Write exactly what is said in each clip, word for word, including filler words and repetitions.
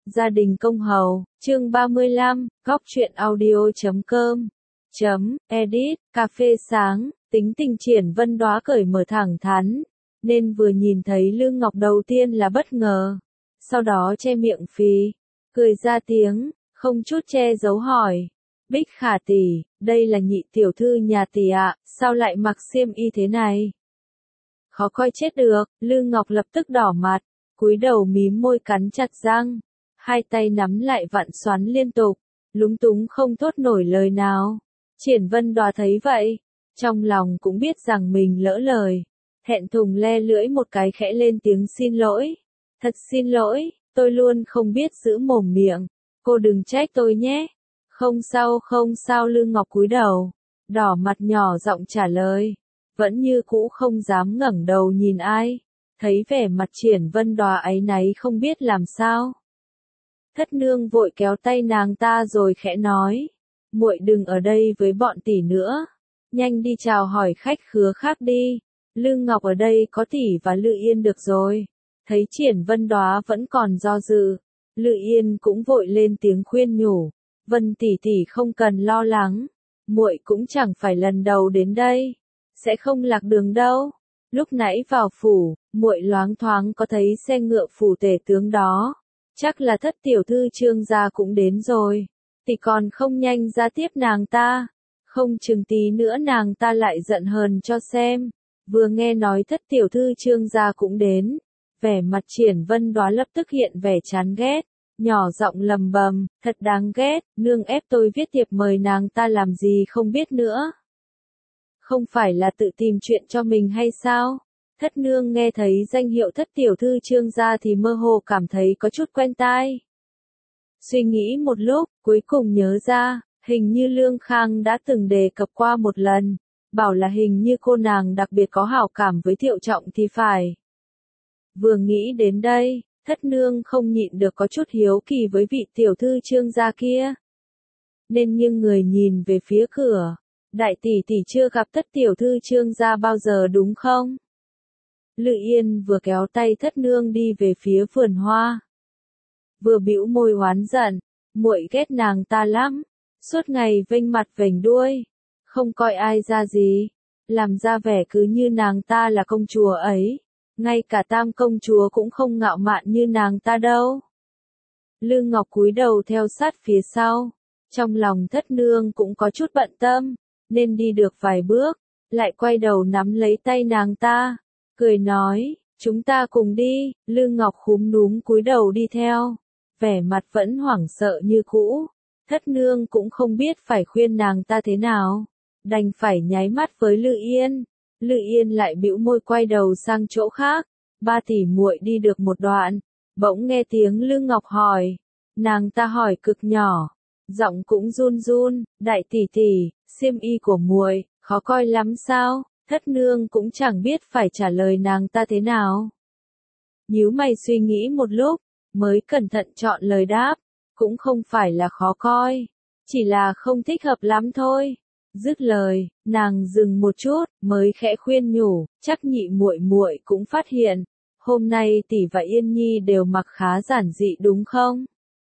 Gia đình công hầu, chương ba mươi lăm, góc truyện audio chấm com, chấm, edit, cà phê sáng, tính tình Triển Vân Đóa cởi mở thẳng thắn, nên vừa nhìn thấy Lương Ngọc đầu tiên là bất ngờ, sau đó che miệng phì, cười ra tiếng, không chút che giấu hỏi, Bích Khả tỷ, đây là nhị tiểu thư nhà tỷ ạ, sao lại mặc xiêm y thế này? Khó coi chết được, Lương Ngọc lập tức đỏ mặt, cúi đầu mím môi cắn chặt răng, hai tay nắm lại vặn xoắn liên tục, lúng túng không thốt nổi lời nào. Triển Vân Đóa thấy vậy, trong lòng cũng biết rằng mình lỡ lời, thẹn thùng le lưỡi một cái khẽ lên tiếng xin lỗi. Thật xin lỗi, tôi luôn không biết giữ mồm miệng, cô đừng trách tôi nhé. Không sao không sao Lương Ngọc cúi đầu, đỏ mặt nhỏ giọng trả lời, vẫn như cũ không dám ngẩng đầu nhìn ai, thấy vẻ mặt Triển Vân Đóa áy náy không biết làm sao. Thất nương vội kéo tay nàng ta rồi khẽ nói, muội đừng ở đây với bọn tỷ nữa, nhanh đi chào hỏi khách khứa khác đi, Lương Ngọc ở đây có tỷ và Lự Yên được rồi. Thấy Triển Vân Đóa vẫn còn do dự, Lự Yên cũng vội lên tiếng khuyên nhủ, Vân tỷ tỷ không cần lo lắng, muội cũng chẳng phải lần đầu đến đây, sẽ không lạc đường đâu. Lúc nãy vào phủ, muội loáng thoáng có thấy xe ngựa phủ tể tướng đó, chắc là thất tiểu thư Trương gia cũng đến rồi, tỷ còn không nhanh ra tiếp nàng ta, không chừng tí nữa nàng ta lại giận hờn cho xem. Vừa nghe nói thất tiểu thư Trương gia cũng đến, vẻ mặt Triển Vân Đóa lập tức hiện vẻ chán ghét, nhỏ giọng lầm bầm, thật đáng ghét, nương ép tôi viết thiệp mời nàng ta làm gì không biết nữa. Không phải là tự tìm chuyện cho mình hay sao? Thất nương nghe thấy danh hiệu thất tiểu thư Trương gia thì mơ hồ cảm thấy có chút quen tai. Suy nghĩ một lúc, cuối cùng nhớ ra, hình như Lương Khang đã từng đề cập qua một lần, bảo là hình như cô nàng đặc biệt có hảo cảm với Thiệu Trọng thì phải. Vừa nghĩ đến đây, thất nương không nhịn được có chút hiếu kỳ với vị tiểu thư Trương gia kia. Nên nghiêng người nhìn về phía cửa, đại tỷ tỷ chưa gặp thất tiểu thư Trương gia bao giờ đúng không? Lự Yên vừa kéo tay thất nương đi về phía vườn hoa, vừa bĩu môi oán giận, muội ghét nàng ta lắm, suốt ngày vênh mặt vểnh đuôi, không coi ai ra gì, làm ra vẻ cứ như nàng ta là công chúa ấy, ngay cả tam công chúa cũng không ngạo mạn như nàng ta đâu. Lương Ngọc cúi đầu theo sát phía sau, trong lòng thất nương cũng có chút bận tâm, nên đi được vài bước, lại quay đầu nắm lấy tay nàng ta, cười nói, chúng ta cùng đi. Lương Ngọc khúm núm cúi đầu đi theo, vẻ mặt vẫn hoảng sợ như cũ, thất nương cũng không biết phải khuyên nàng ta thế nào, đành phải nháy mắt với Lự Yên. Lự Yên lại bĩu môi quay đầu sang chỗ khác, ba tỷ muội đi được một đoạn, bỗng nghe tiếng Lương Ngọc hỏi, nàng ta hỏi cực nhỏ, giọng cũng run run, đại tỷ tỷ, xiêm y của muội khó coi lắm sao? Thất nương cũng chẳng biết phải trả lời nàng ta thế nào. Nhíu mày suy nghĩ một lúc, mới cẩn thận chọn lời đáp, cũng không phải là khó coi, chỉ là không thích hợp lắm thôi. Dứt lời, nàng dừng một chút, mới khẽ khuyên nhủ, chắc nhị muội muội cũng phát hiện, hôm nay tỷ và Yên Nhi đều mặc khá giản dị đúng không?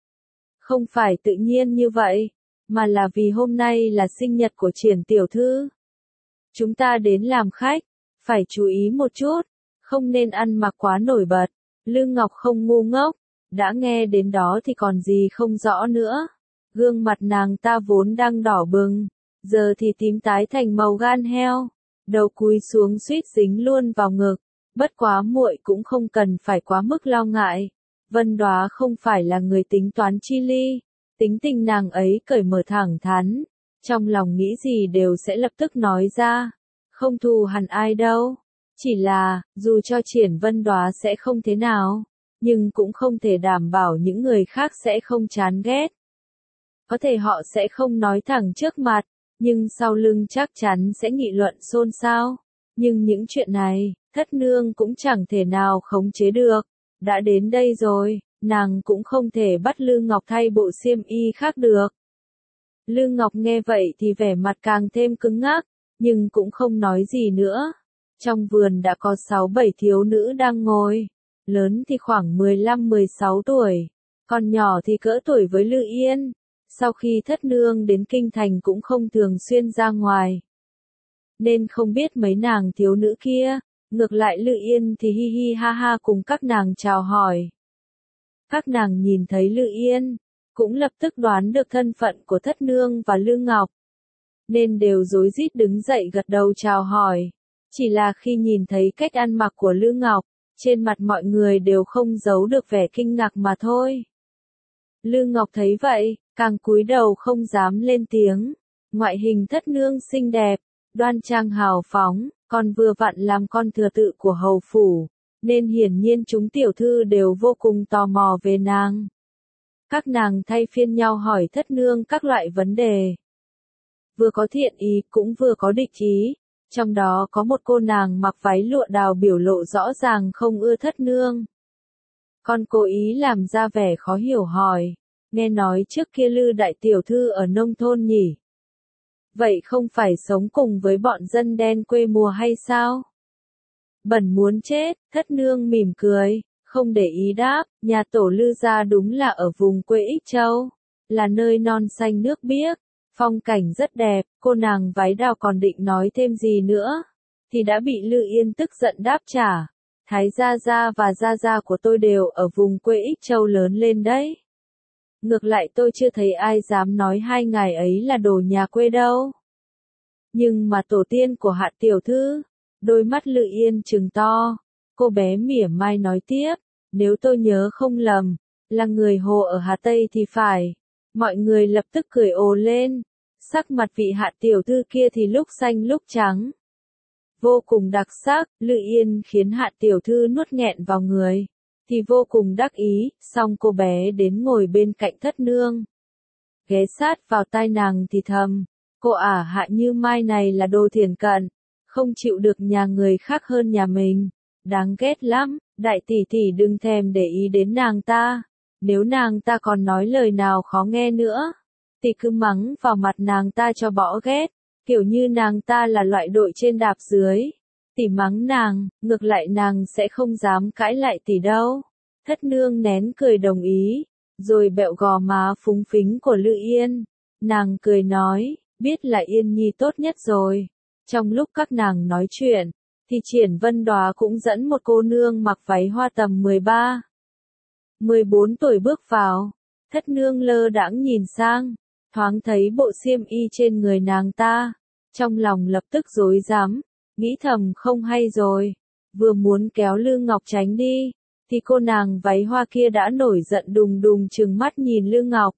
Không phải tự nhiên như vậy, mà là vì hôm nay là sinh nhật của Triển tiểu thư. Chúng ta đến làm khách, phải chú ý một chút, không nên ăn mặc quá nổi bật. Lương Ngọc không ngu ngốc, đã nghe đến đó thì còn gì không rõ nữa. Gương mặt nàng ta vốn đang đỏ bừng, giờ thì tím tái thành màu gan heo, đầu cúi xuống suýt dính luôn vào ngực. Bất quá muội cũng không cần phải quá mức lo ngại, Vân Đóa không phải là người tính toán chi ly, tính tình nàng ấy cởi mở thẳng thắn, trong lòng nghĩ gì đều sẽ lập tức nói ra, không thù hằn ai đâu. Chỉ là, dù cho Triển Vân Đóa sẽ không thế nào, nhưng cũng không thể đảm bảo những người khác sẽ không chán ghét. Có thể họ sẽ không nói thẳng trước mặt, nhưng sau lưng chắc chắn sẽ nghị luận xôn xao. Nhưng những chuyện này, thất nương cũng chẳng thể nào khống chế được. Đã đến đây rồi, nàng cũng không thể bắt Lương Ngọc thay bộ xiêm y khác được. Lương Ngọc nghe vậy thì vẻ mặt càng thêm cứng ngắc, nhưng cũng không nói gì nữa. Trong vườn đã có sáu bảy thiếu nữ đang ngồi, lớn thì khoảng mười lăm mười sáu tuổi, Còn nhỏ thì cỡ tuổi với Lư Yên, sau khi thất nương đến kinh thành cũng không thường xuyên ra ngoài. Nên không biết mấy nàng thiếu nữ kia, ngược lại Lư Yên thì hi hi ha ha cùng các nàng chào hỏi. Các nàng nhìn thấy Lư Yên, cũng lập tức đoán được thân phận của thất nương và Lư Ngọc. Nên đều rối rít đứng dậy gật đầu chào hỏi. Chỉ là khi nhìn thấy cách ăn mặc của Lư Ngọc, trên mặt mọi người đều không giấu được vẻ kinh ngạc mà thôi. Lư Ngọc thấy vậy, càng cúi đầu không dám lên tiếng. Ngoại hình thất nương xinh đẹp, đoan trang hào phóng, còn vừa vặn làm con thừa tự của hầu phủ, nên hiển nhiên chúng tiểu thư đều vô cùng tò mò về nàng. Các nàng thay phiên nhau hỏi thất nương các loại vấn đề. Vừa có thiện ý cũng vừa có địch ý, trong đó có một cô nàng mặc váy lụa đào biểu lộ rõ ràng không ưa thất nương. Còn cố ý làm ra vẻ khó hiểu hỏi, nghe nói trước kia Lư đại tiểu thư ở nông thôn nhỉ? Vậy không phải sống cùng với bọn dân đen quê mùa hay sao? Bẩn muốn chết, thất nương mỉm cười, không để ý đáp, nhà tổ Lư gia đúng là ở vùng quê Ích Châu, là nơi non xanh nước biếc, phong cảnh rất đẹp. Cô nàng váy đào còn định nói thêm gì nữa, thì đã bị Lư Yên tức giận đáp trả, Thái gia gia và gia gia của tôi đều ở vùng quê Ích Châu lớn lên đấy. Ngược lại tôi chưa thấy ai dám nói hai ngài ấy là đồ nhà quê đâu. Nhưng mà tổ tiên của Hạ tiểu thư, đôi mắt Lư Yên trừng to, cô bé mỉa mai nói tiếp, nếu tôi nhớ không lầm, là người Hồ ở Hà Tây thì phải. Mọi người lập tức cười ồ lên, sắc mặt vị Hạ tiểu thư kia thì lúc xanh lúc trắng. Vô cùng đặc sắc, Lư Yên khiến Hạ tiểu thư nuốt nghẹn vào người, thì vô cùng đắc ý, xong cô bé đến ngồi bên cạnh thất nương. Ghé sát vào tai nàng thì thầm, cô ả Hạ Như Mai này là đồ thiển cận, không chịu được nhà người khác hơn nhà mình, đáng ghét lắm, đại tỷ tỷ đừng thèm để ý đến nàng ta, nếu nàng ta còn nói lời nào khó nghe nữa, thì cứ mắng vào mặt nàng ta cho bỏ ghét, kiểu như nàng ta là loại đội trên đạp dưới. Tỷ mắng nàng, ngược lại nàng sẽ không dám cãi lại tỷ đâu. Thất nương nén cười đồng ý, rồi bẹo gò má phúng phính của Lư Yên. Nàng cười nói, biết là Yên Nhi tốt nhất rồi. Trong lúc các nàng nói chuyện, thì Triển Vân Đóa cũng dẫn một cô nương mặc váy hoa tầm mười ba, mười bốn tuổi bước vào. Thất nương lơ đãng nhìn sang, thoáng thấy bộ xiêm y trên người nàng ta, trong lòng lập tức rối rắm, nghĩ thầm không hay rồi, vừa muốn kéo Lư Ngọc tránh đi, thì cô nàng váy hoa kia đã nổi giận đùng đùng trừng mắt nhìn Lư Ngọc.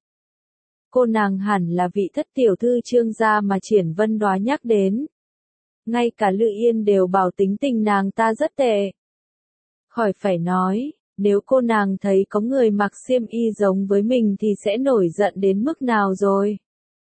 Cô nàng hẳn là vị thất tiểu thư Trương gia mà Triển Vân Đóa nhắc đến. Ngay cả Lư Yên đều bảo tính tình nàng ta rất tệ. Khỏi phải nói, nếu cô nàng thấy có người mặc xiêm y giống với mình thì sẽ nổi giận đến mức nào rồi.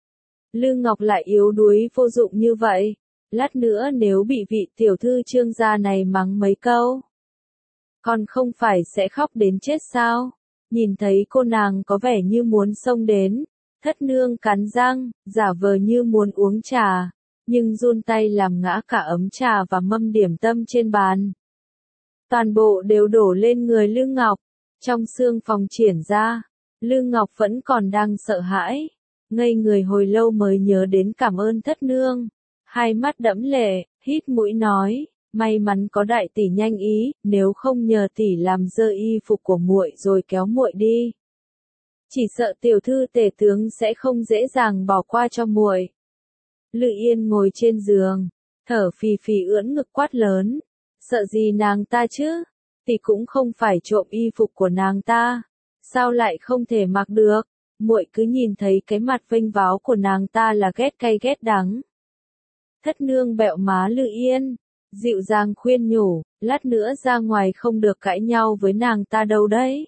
Lư Ngọc lại yếu đuối vô dụng như vậy, lát nữa nếu bị vị tiểu thư Trương gia này mắng mấy câu, còn không phải sẽ khóc đến chết sao? Nhìn thấy cô nàng có vẻ như muốn xông đến, thất nương cắn răng, giả vờ như muốn uống trà, nhưng run tay làm ngã cả ấm trà và mâm điểm tâm trên bàn. Toàn bộ đều đổ lên người Lư Ngọc. Trong sương phòng Triển ra, Lư Ngọc vẫn còn đang sợ hãi, ngây người hồi lâu mới nhớ đến cảm ơn thất nương. Hai mắt đẫm lệ, hít mũi nói, may mắn có đại tỷ nhanh ý, nếu không nhờ tỷ làm dơ y phục của muội rồi kéo muội đi, chỉ sợ tiểu thư tể tướng sẽ không dễ dàng bỏ qua cho muội. Lư Yên ngồi trên giường, thở phì phì ưỡn ngực quát lớn, sợ gì nàng ta chứ, tỷ cũng không phải trộm y phục của nàng ta, sao lại không thể mặc được, muội cứ nhìn thấy cái mặt vênh váo của nàng ta là ghét cay ghét đắng. Thất nương bẹo má Lư Yên, dịu dàng khuyên nhủ, lát nữa ra ngoài không được cãi nhau với nàng ta đâu đấy.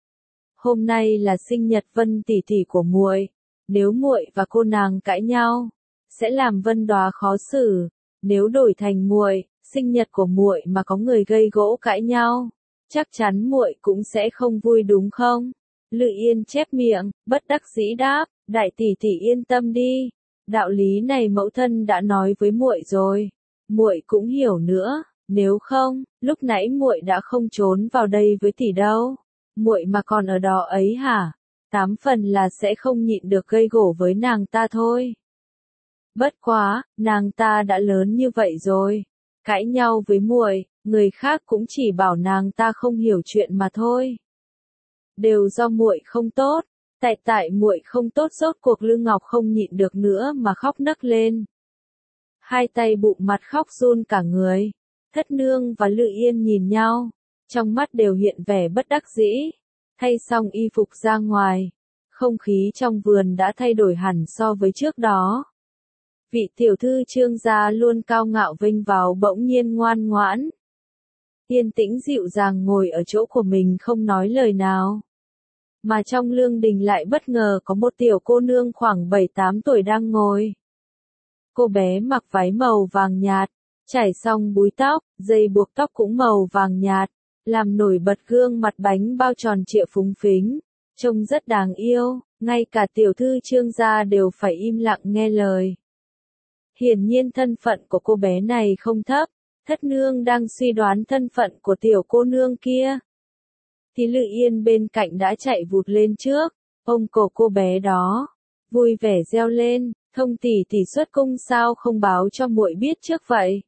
Hôm nay là sinh nhật Vân tỷ tỷ của muội, nếu muội và cô nàng cãi nhau, sẽ làm Vân Đóa khó xử, nếu đổi thành muội, sinh nhật của muội mà có người gây gỗ cãi nhau, chắc chắn muội cũng sẽ không vui đúng không? Lư Yên chép miệng, bất đắc dĩ đáp, đại tỷ tỷ yên tâm đi, đạo lý này mẫu thân đã nói với muội rồi, muội cũng hiểu nữa, nếu không, lúc nãy muội đã không trốn vào đây với tỷ đâu. muội mà còn ở đó ấy hả? Tám phần là sẽ không nhịn được gây gổ với nàng ta thôi. Bất quá, nàng ta đã lớn như vậy rồi, cãi nhau với muội, người khác cũng chỉ bảo nàng ta không hiểu chuyện mà thôi. Đều do muội không tốt, tại tại muội không tốt rốt cuộc Lư Ngọc không nhịn được nữa mà khóc nấc lên. Hai tay bụng mặt khóc run cả người. Thất nương và Lư Yên nhìn nhau, trong mắt đều hiện vẻ bất đắc dĩ. Thay xong y phục ra ngoài, không khí trong vườn đã thay đổi hẳn so với trước đó. Vị tiểu thư Trương gia luôn cao ngạo vênh váo bỗng nhiên ngoan ngoãn. Yên tĩnh dịu dàng ngồi ở chỗ của mình không nói lời nào. Mà trong lương đình lại bất ngờ có một tiểu cô nương khoảng bảy tám tuổi đang ngồi. Cô bé mặc váy màu vàng nhạt, chải xong búi tóc, dây buộc tóc cũng màu vàng nhạt, làm nổi bật gương mặt bánh bao tròn trịa phúng phính, trông rất đáng yêu, ngay cả tiểu thư Trương gia đều phải im lặng nghe lời. Hiển nhiên thân phận của cô bé này không thấp, thất nương đang suy đoán thân phận của tiểu cô nương kia. Thì Lư Yên bên cạnh đã chạy vụt lên trước, ôm cổ cô bé đó, vui vẻ reo lên, thông tỷ tỷ xuất cung sao không báo cho muội biết trước vậy?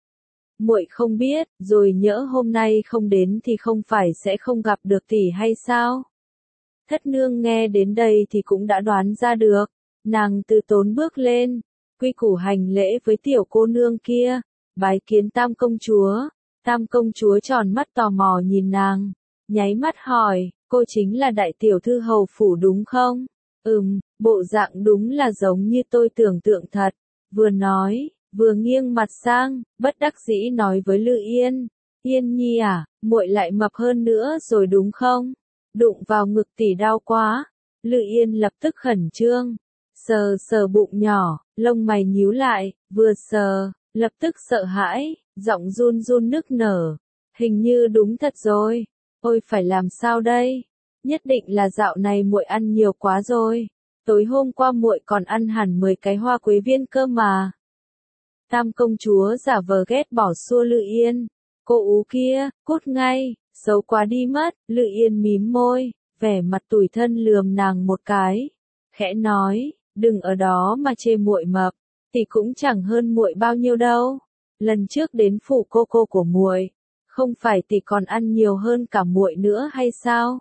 Muội không biết, rồi nhỡ hôm nay không đến thì không phải sẽ không gặp được tỷ hay sao? Thất nương nghe đến đây thì cũng đã đoán ra được, nàng từ tốn bước lên, quy củ hành lễ với tiểu cô nương kia, bái kiến tam công chúa. Tam công chúa tròn mắt tò mò nhìn nàng, nháy mắt hỏi, cô chính là đại tiểu thư hầu phủ đúng không? Ừm, bộ dạng đúng là giống như tôi tưởng tượng thật. Vừa nói, vừa nghiêng mặt sang, bất đắc dĩ nói với Lư Yên, Yên nhi à, muội lại mập hơn nữa rồi đúng không? Đụng vào ngực tỷ đau quá. Lư Yên lập tức khẩn trương, sờ sờ bụng nhỏ, lông mày nhíu lại, vừa sờ, lập tức sợ hãi, giọng run run nức nở. Hình như đúng thật rồi, ôi phải làm sao đây? Nhất định là dạo này muội ăn nhiều quá rồi. Tối hôm qua muội còn ăn hẳn mười cái hoa quế viên cơ mà. Tam công chúa giả vờ ghét bỏ xua Lư Yên. Cô ú kia, cút ngay, xấu quá đi mất. Lư Yên mím môi, vẻ mặt tủi thân lườm nàng một cái, khẽ nói, đừng ở đó mà chê muội mập, thì cũng chẳng hơn muội bao nhiêu đâu. Lần trước đến phủ cô cô của muội, không phải tỷ còn ăn nhiều hơn cả muội nữa hay sao?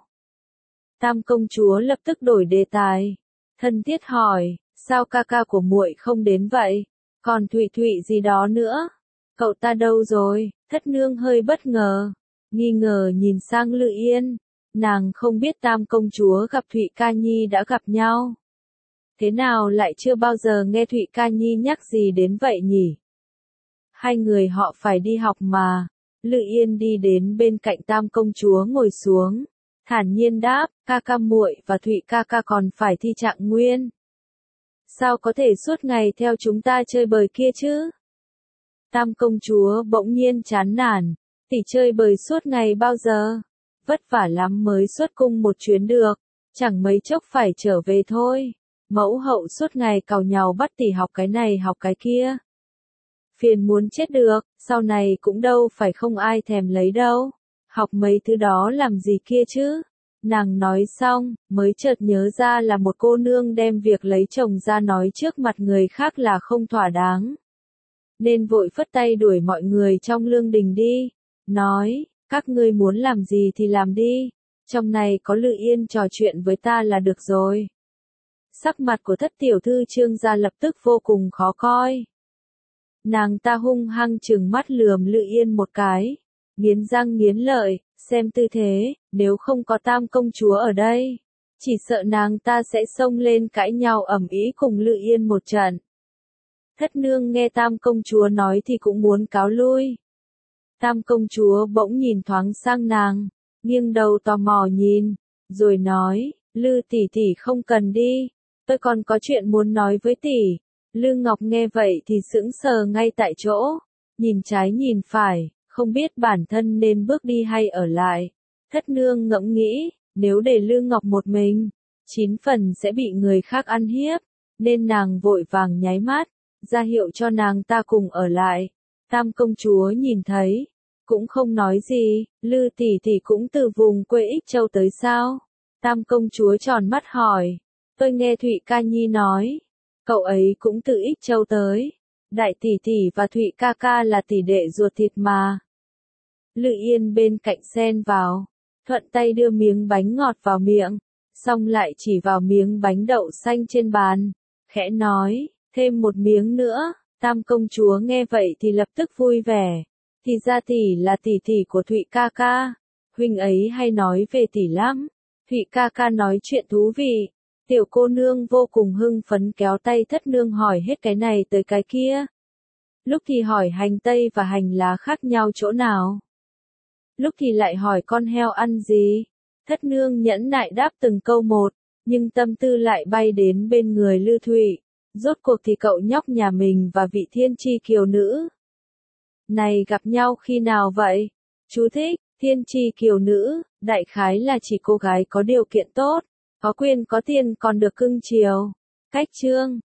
Tam công chúa lập tức đổi đề tài, thân thiết hỏi, sao ca ca của muội không đến vậy? Còn Thụy Thụy gì đó nữa? Cậu ta đâu rồi? Thất nương hơi bất ngờ, nghi ngờ nhìn sang Lư Yên, nàng không biết tam công chúa gặp Thụy Ca Nhi đã gặp nhau. Thế nào lại chưa bao giờ nghe Thụy Ca Nhi nhắc gì đến vậy nhỉ? Hai người họ phải đi học mà. Lư Yên đi đến bên cạnh tam công chúa ngồi xuống, thản nhiên đáp, ca ca muội và Thụy ca ca còn phải thi trạng nguyên. Sao có thể suốt ngày theo chúng ta chơi bời kia chứ? Tam công chúa bỗng nhiên chán nản, tỷ chơi bời suốt ngày bao giờ? Vất vả lắm mới xuất cung một chuyến được, chẳng mấy chốc phải trở về thôi. Mẫu hậu suốt ngày càu nhàu bắt tỷ học cái này học cái kia. Phiền muốn chết được, sau này cũng đâu phải không ai thèm lấy đâu. Học mấy thứ đó làm gì kia chứ? Nàng nói xong, mới chợt nhớ ra là một cô nương đem việc lấy chồng ra nói trước mặt người khác là không thỏa đáng. Nên vội phất tay đuổi mọi người trong lương đình đi. Nói, các ngươi muốn làm gì thì làm đi. Trong này có Lư Yên trò chuyện với ta là được rồi. Sắc mặt của thất tiểu thư Trương gia lập tức vô cùng khó coi. Nàng ta hung hăng trừng mắt lườm Lư Yên một cái, nghiến răng nghiến lợi, xem tư thế, nếu không có tam công chúa ở đây, chỉ sợ nàng ta sẽ xông lên cãi nhau ầm ĩ cùng Lư Yên một trận. Thất nương nghe tam công chúa nói thì cũng muốn cáo lui. Tam công chúa bỗng nhìn thoáng sang nàng, nghiêng đầu tò mò nhìn, rồi nói, Lư tỷ tỷ không cần đi, tôi còn có chuyện muốn nói với tỷ. Lư Ngọc nghe vậy thì sững sờ ngay tại chỗ, nhìn trái nhìn phải, không biết bản thân nên bước đi hay ở lại. Thất nương ngẫm nghĩ, nếu để Lư Ngọc một mình, chín phần sẽ bị người khác ăn hiếp, nên nàng vội vàng nháy mắt, ra hiệu cho nàng ta cùng ở lại. Tam công chúa nhìn thấy, cũng không nói gì, Lư tỷ tỷ cũng từ vùng quê Ích Châu tới sao? Tam công chúa tròn mắt hỏi. Tôi nghe Thụy ca nhi nói, cậu ấy cũng từ Ích Châu tới. Đại tỷ tỷ và Thụy ca ca là tỷ đệ ruột thịt mà. Lư Yên bên cạnh xen vào, thuận tay đưa miếng bánh ngọt vào miệng, xong lại chỉ vào miếng bánh đậu xanh trên bàn, khẽ nói, thêm một miếng nữa. Tam công chúa nghe vậy thì lập tức vui vẻ, thì ra tỷ là tỷ tỷ của Thụy ca ca, huynh ấy hay nói về tỷ lắm. Thụy ca ca nói chuyện thú vị. Tiểu cô nương vô cùng hưng phấn kéo tay thất nương hỏi hết cái này tới cái kia. Lúc thì hỏi hành tây và hành lá khác nhau chỗ nào. Lúc thì lại hỏi con heo ăn gì. Thất nương nhẫn nại đáp từng câu một, nhưng tâm tư lại bay đến bên người Lư Thụy. Rốt cuộc thì cậu nhóc nhà mình và vị thiên chi kiều nữ này gặp nhau khi nào vậy? Chú thích, thiên chi kiều nữ, đại khái là chỉ cô gái có điều kiện tốt, có quyền có tiền còn được cưng chiều. Cách chương